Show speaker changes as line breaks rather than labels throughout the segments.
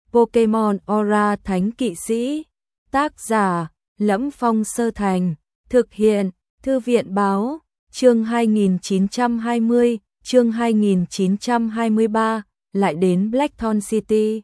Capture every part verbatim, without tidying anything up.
Pokemon Aura Thánh Kỵ Sĩ. Tác giả: Lẫm Phong Sơ Thành. Thực hiện: Thư viện báo. Chương hai nghìn chín trăm hai mươi, chương hai nghìn chín trăm hai mươi ba, lại đến Blackthorn City.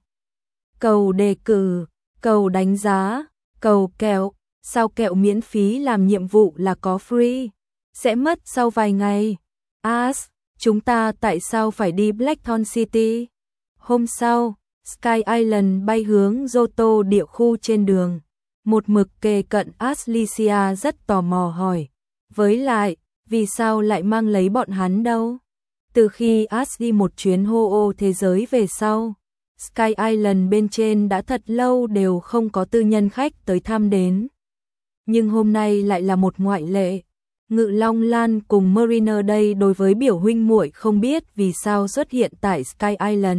Cầu đề cử, cầu đánh giá, cầu kẹo, sao kẹo miễn phí làm nhiệm vụ là có free, sẽ mất sau vài ngày. Ash, chúng ta tại sao phải đi Blackthorn City? Hôm sau, Sky Island bay hướng Johto địa khu trên đường. Một mực kề cận Ashlesia rất tò mò hỏi. Với lại, vì sao lại mang lấy bọn hắn đâu? Từ khi Ash đi một chuyến hô ô thế giới về sau, Sky Island bên trên đã thật lâu đều không có tư nhân khách tới thăm đến. Nhưng hôm nay lại là một ngoại lệ. Ngự Long Lan cùng Mariner đây đối với biểu huynh muội không biết vì sao xuất hiện tại Sky Island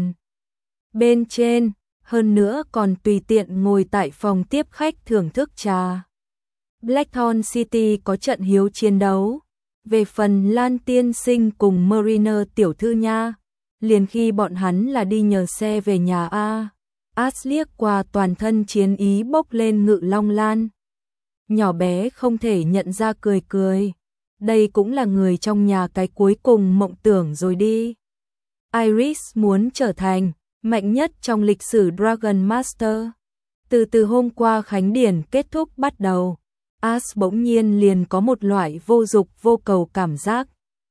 bên trên, hơn nữa còn tùy tiện ngồi tại phòng tiếp khách thưởng thức trà. Blackthorn City có trận hiếu chiến đấu. Về phần Lan tiên sinh cùng Mariner tiểu thư nha, liền khi bọn hắn là đi nhờ xe về nhà a. Ash liếc qua toàn thân chiến ý bốc lên Ngự Long Lan. Nhỏ bé không thể nhận ra cười cười. Đây cũng là người trong nhà cái cuối cùng mộng tưởng rồi đi. Iris muốn trở thành mạnh nhất trong lịch sử Dragon Master. Từ từ hôm qua khánh điển kết thúc bắt đầu, Ash bỗng nhiên liền có một loại vô dục vô cầu cảm giác.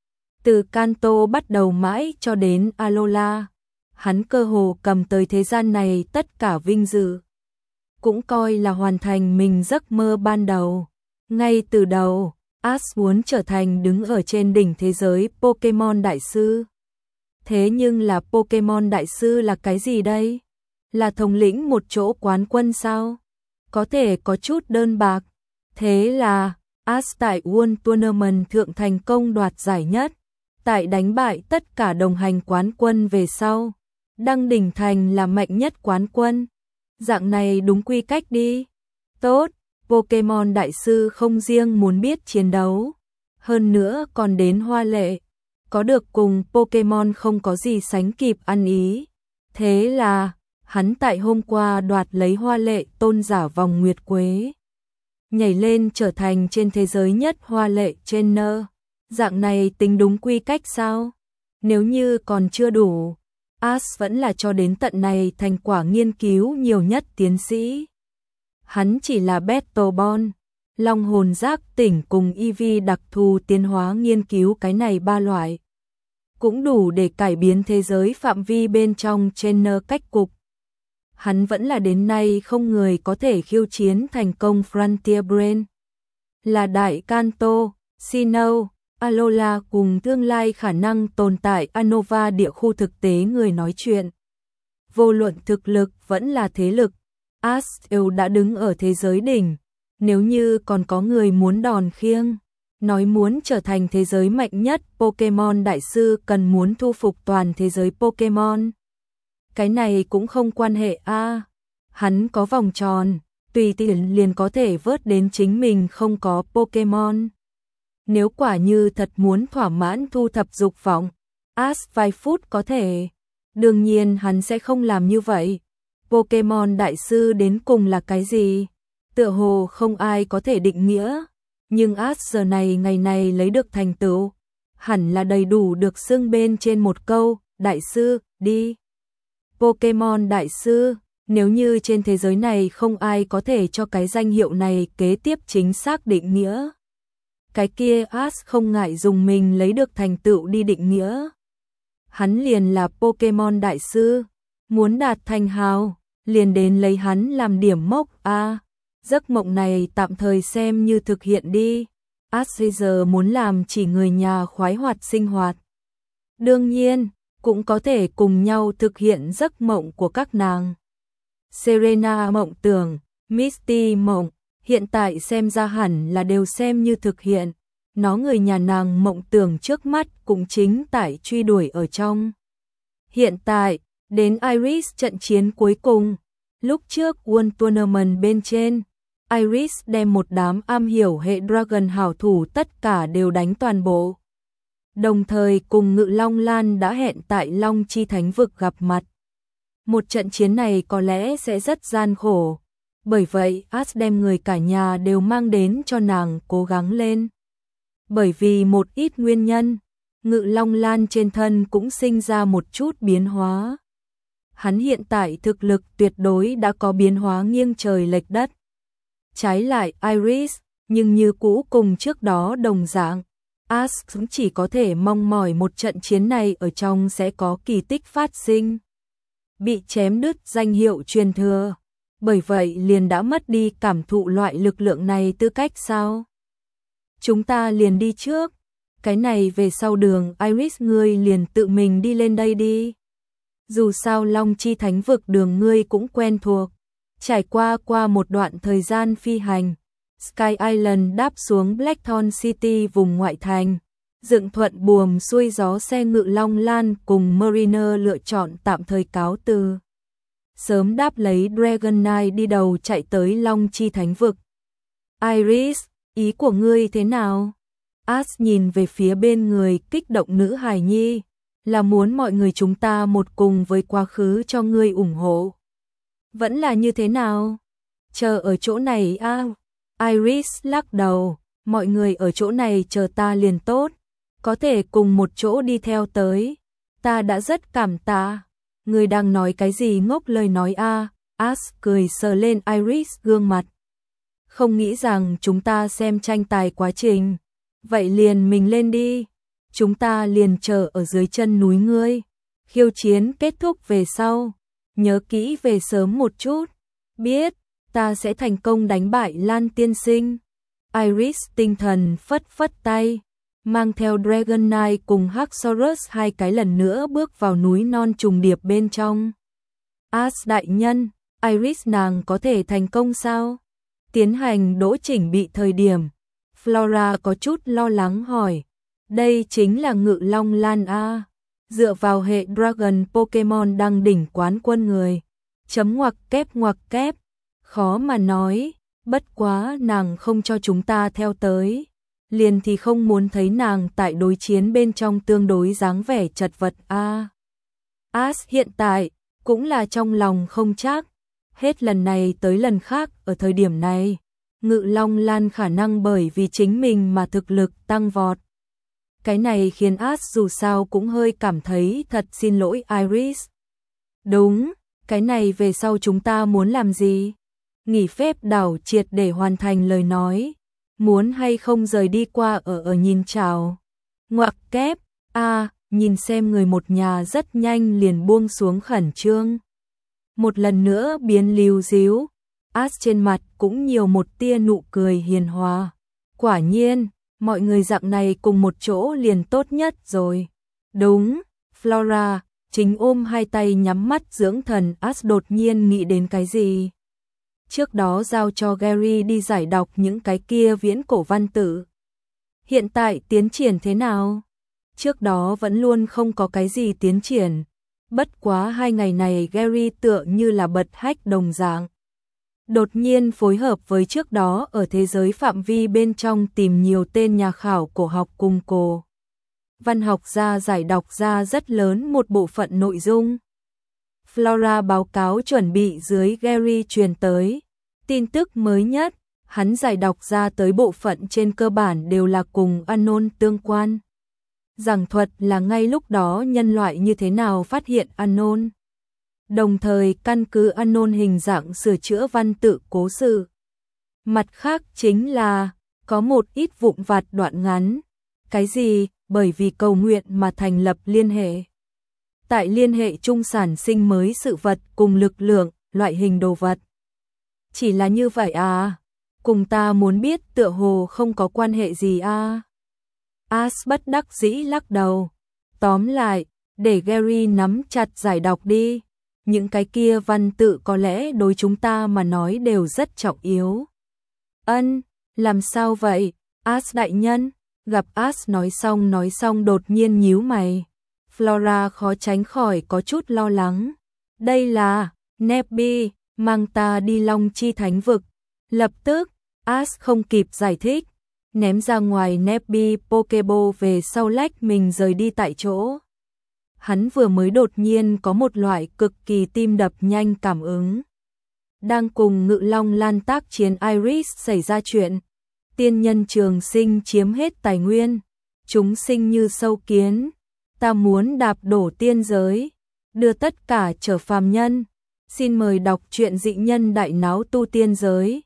Từ Kanto bắt đầu mãi cho đến Alola, hắn cơ hồ cầm tới thế gian này tất cả vinh dự. Cũng coi là hoàn thành mình giấc mơ ban đầu. Ngay từ đầu, Ash muốn trở thành đứng ở trên đỉnh thế giới Pokemon Đại Sư. Thế nhưng là Pokemon Đại Sư là cái gì đây? Là thống lĩnh một chỗ quán quân sao? Có thể có chút đơn bạc. Thế là, Ash tại World Tournament thượng thành công đoạt giải nhất. Tại đánh bại tất cả đồng hành quán quân về sau, đăng đỉnh thành là mạnh nhất quán quân. Dạng này đúng quy cách đi. Tốt, Pokemon Đại Sư không riêng muốn biết chiến đấu, hơn nữa còn đến hoa lệ, có được cùng Pokemon không có gì sánh kịp ăn ý. Thế là, hắn tại hôm qua đoạt lấy hoa lệ tôn giả vòng nguyệt quế, nhảy lên trở thành trên thế giới nhất hoa lệ trainer. Dạng này tính đúng quy cách sao? Nếu như còn chưa đủ, Ash vẫn là cho đến tận này thành quả nghiên cứu nhiều nhất tiến sĩ. Hắn chỉ là Battlebond, long hồn giác tỉnh cùng e vê đặc thù tiến hóa nghiên cứu cái này ba loại. Cũng đủ để cải biến thế giới phạm vi bên trong trainer cách cục. Hắn vẫn là đến nay không người có thể khiêu chiến thành công Frontier Brain. Là Đại Kanto, Sinnoh, Alola cùng tương lai khả năng tồn tại Unova địa khu thực tế người nói chuyện. Vô luận thực lực vẫn là thế lực, Ash đều đã đứng ở thế giới đỉnh. Nếu như còn có người muốn đòn khiêng, nói muốn trở thành thế giới mạnh nhất Pokemon Đại Sư cần muốn thu phục toàn thế giới Pokemon. Cái này cũng không quan hệ a. À, hắn có vòng tròn, tùy tiện liền có thể vớt đến chính mình không có Pokemon. Nếu quả như thật muốn thỏa mãn thu thập dục vọng, Ash vài phút có thể. Đương nhiên hắn sẽ không làm như vậy. Pokemon Đại Sư đến cùng là cái gì? Tựa hồ không ai có thể định nghĩa. Nhưng Ash giờ này ngày này lấy được thành tựu, hẳn là đầy đủ được xưng bên trên một câu, Đại Sư, đi. Pokemon Đại Sư, nếu như trên thế giới này không ai có thể cho cái danh hiệu này kế tiếp chính xác định nghĩa. Cái kia Ash không ngại dùng mình lấy được thành tựu đi định nghĩa. Hắn liền là Pokemon Đại Sư, muốn đạt thành hào, liền đến lấy hắn làm điểm mốc a. À, giấc mộng này tạm thời xem như thực hiện đi. Ash giờ muốn làm chỉ người nhà khoái hoạt sinh hoạt. Đương nhiên, cũng có thể cùng nhau thực hiện giấc mộng của các nàng. Serena mộng tưởng, Misty mộng, hiện tại xem ra hẳn là đều xem như thực hiện. Nó người nhà nàng mộng tưởng trước mắt cũng chính tại truy đuổi ở trong. Hiện tại, đến Iris trận chiến cuối cùng. Lúc trước World Tournament bên trên, Iris đem một đám am hiểu hệ Dragon hảo thủ tất cả đều đánh toàn bộ. Đồng thời cùng Ngự Long Lan đã hẹn tại Long Chi Thánh Vực gặp mặt. Một trận chiến này có lẽ sẽ rất gian khổ. Bởi vậy, Ash đem người cả nhà đều mang đến cho nàng cố gắng lên. Bởi vì một ít nguyên nhân, Ngự Long Lan trên thân cũng sinh ra một chút biến hóa. Hắn hiện tại thực lực tuyệt đối đã có biến hóa nghiêng trời lệch đất. Trái lại Iris, nhưng như cũ cùng trước đó đồng dạng, Ash cũng chỉ có thể mong mỏi một trận chiến này ở trong sẽ có kỳ tích phát sinh. Bị chém đứt danh hiệu truyền thừa, bởi vậy liền đã mất đi cảm thụ loại lực lượng này tư cách sao? Chúng ta liền đi trước, cái này về sau đường Iris ngươi liền tự mình đi lên đây đi. Dù sao Long Chi Thánh vực đường ngươi cũng quen thuộc, trải qua qua một đoạn thời gian phi hành, Sky Island đáp xuống Blackthorn City vùng ngoại thành, dựng thuận buồm xuôi gió xe Ngự Long Lan cùng Mariner lựa chọn tạm thời cáo từ. Sớm đáp lấy Dragon Knight đi đầu chạy tới Long Chi Thánh vực. Iris, ý của ngươi thế nào? Ash nhìn về phía bên người kích động nữ hài nhi, là muốn mọi người chúng ta một cùng với quá khứ cho ngươi ủng hộ. Vẫn là như thế nào? Chờ ở chỗ này à? Iris lắc đầu, mọi người ở chỗ này chờ ta liền tốt, có thể cùng một chỗ đi theo tới, ta đã rất cảm tạ. Người đang nói cái gì ngốc lời nói a? À? Ash cười sờ lên Iris gương mặt. Không nghĩ rằng chúng ta xem tranh tài quá trình, vậy liền mình lên đi, chúng ta liền chờ ở dưới chân núi ngươi. Khiêu chiến kết thúc về sau, nhớ kỹ về sớm một chút. Biết, ta sẽ thành công đánh bại Lan tiên sinh. Iris tinh thần phất phất tay, mang theo Dragon Knight cùng Haxorus hai cái lần nữa bước vào núi non trùng điệp bên trong. Ash đại nhân, Iris nàng có thể thành công sao? Tiến hành đỗ chỉnh bị thời điểm, Flora có chút lo lắng hỏi. Đây chính là Ngự Long Lan A. Dựa vào hệ Dragon Pokemon đăng đỉnh quán quân người. Chấm ngoặc kép ngoặc kép. Khó mà nói, bất quá nàng không cho chúng ta theo tới. Liền thì không muốn thấy nàng tại đối chiến bên trong tương đối dáng vẻ chật vật A. Ash hiện tại, cũng là trong lòng không chắc. Hết lần này tới lần khác ở thời điểm này, Ngự Long Lan khả năng bởi vì chính mình mà thực lực tăng vọt. Cái này khiến Ash dù sao cũng hơi cảm thấy thật xin lỗi Iris. Đúng, cái này về sau chúng ta muốn làm gì? Nghỉ phép đảo triệt để hoàn thành lời nói. Muốn hay không rời đi qua ở ở nhìn chào. Ngoặc kép, a à, nhìn xem người một nhà rất nhanh liền buông xuống khẩn trương. Một lần nữa biến líu díu, Ash trên mặt cũng nhiều một tia nụ cười hiền hòa. Quả nhiên, mọi người dạng này cùng một chỗ liền tốt nhất rồi. Đúng, Flora, chính ôm hai tay nhắm mắt dưỡng thần. Ash đột nhiên nghĩ đến cái gì. Trước đó giao cho Gary đi giải đọc những cái kia viễn cổ văn tự. Hiện tại tiến triển thế nào? Trước đó vẫn luôn không có cái gì tiến triển. Bất quá hai ngày này Gary tựa như là bật hách đồng dạng. Đột nhiên phối hợp với trước đó ở thế giới phạm vi bên trong tìm nhiều tên nhà khảo cổ học cùng cổ văn học gia giải đọc ra rất lớn một bộ phận nội dung. Flora báo cáo chuẩn bị dưới Gary truyền tới. Tin tức mới nhất, hắn giải đọc ra tới bộ phận trên cơ bản đều là cùng Unknown tương quan. Giảng thuật là ngay lúc đó nhân loại như thế nào phát hiện Unknown. Đồng thời căn cứ Unknown hình dạng sửa chữa văn tự cố sự. Mặt khác chính là, có một ít vụn vặt đoạn ngắn. Cái gì? Bởi vì cầu nguyện mà thành lập liên hệ. Tại liên hệ chung sản sinh mới sự vật cùng lực lượng, loại hình đồ vật. Chỉ là như vậy à? Cùng ta muốn biết tựa hồ không có quan hệ gì à? Ash bất đắc dĩ lắc đầu. Tóm lại, để Gary nắm chặt giải đọc đi. Những cái kia văn tự có lẽ đối chúng ta mà nói đều rất trọng yếu. Ân, làm sao vậy? Ash đại nhân, gặp Ash nói xong nói xong đột nhiên nhíu mày. Flora khó tránh khỏi có chút lo lắng. Đây là, Nebby, mang ta đi Long Chi Thánh vực. Lập tức, Ash không kịp giải thích. Ném ra ngoài Nebby Pokeball về sau lách mình rời đi tại chỗ. hắn vừa mới đột nhiên có một loại cực kỳ tim đập nhanh cảm ứng. Đang cùng Ngự Long Lan tác chiến Iris xảy ra chuyện, tiên nhân trường sinh chiếm hết tài nguyên, chúng sinh như sâu kiến, ta muốn đạp đổ tiên giới, đưa tất cả trở phàm nhân. Xin mời đọc truyện Dị Nhân Đại Náo Tu Tiên Giới.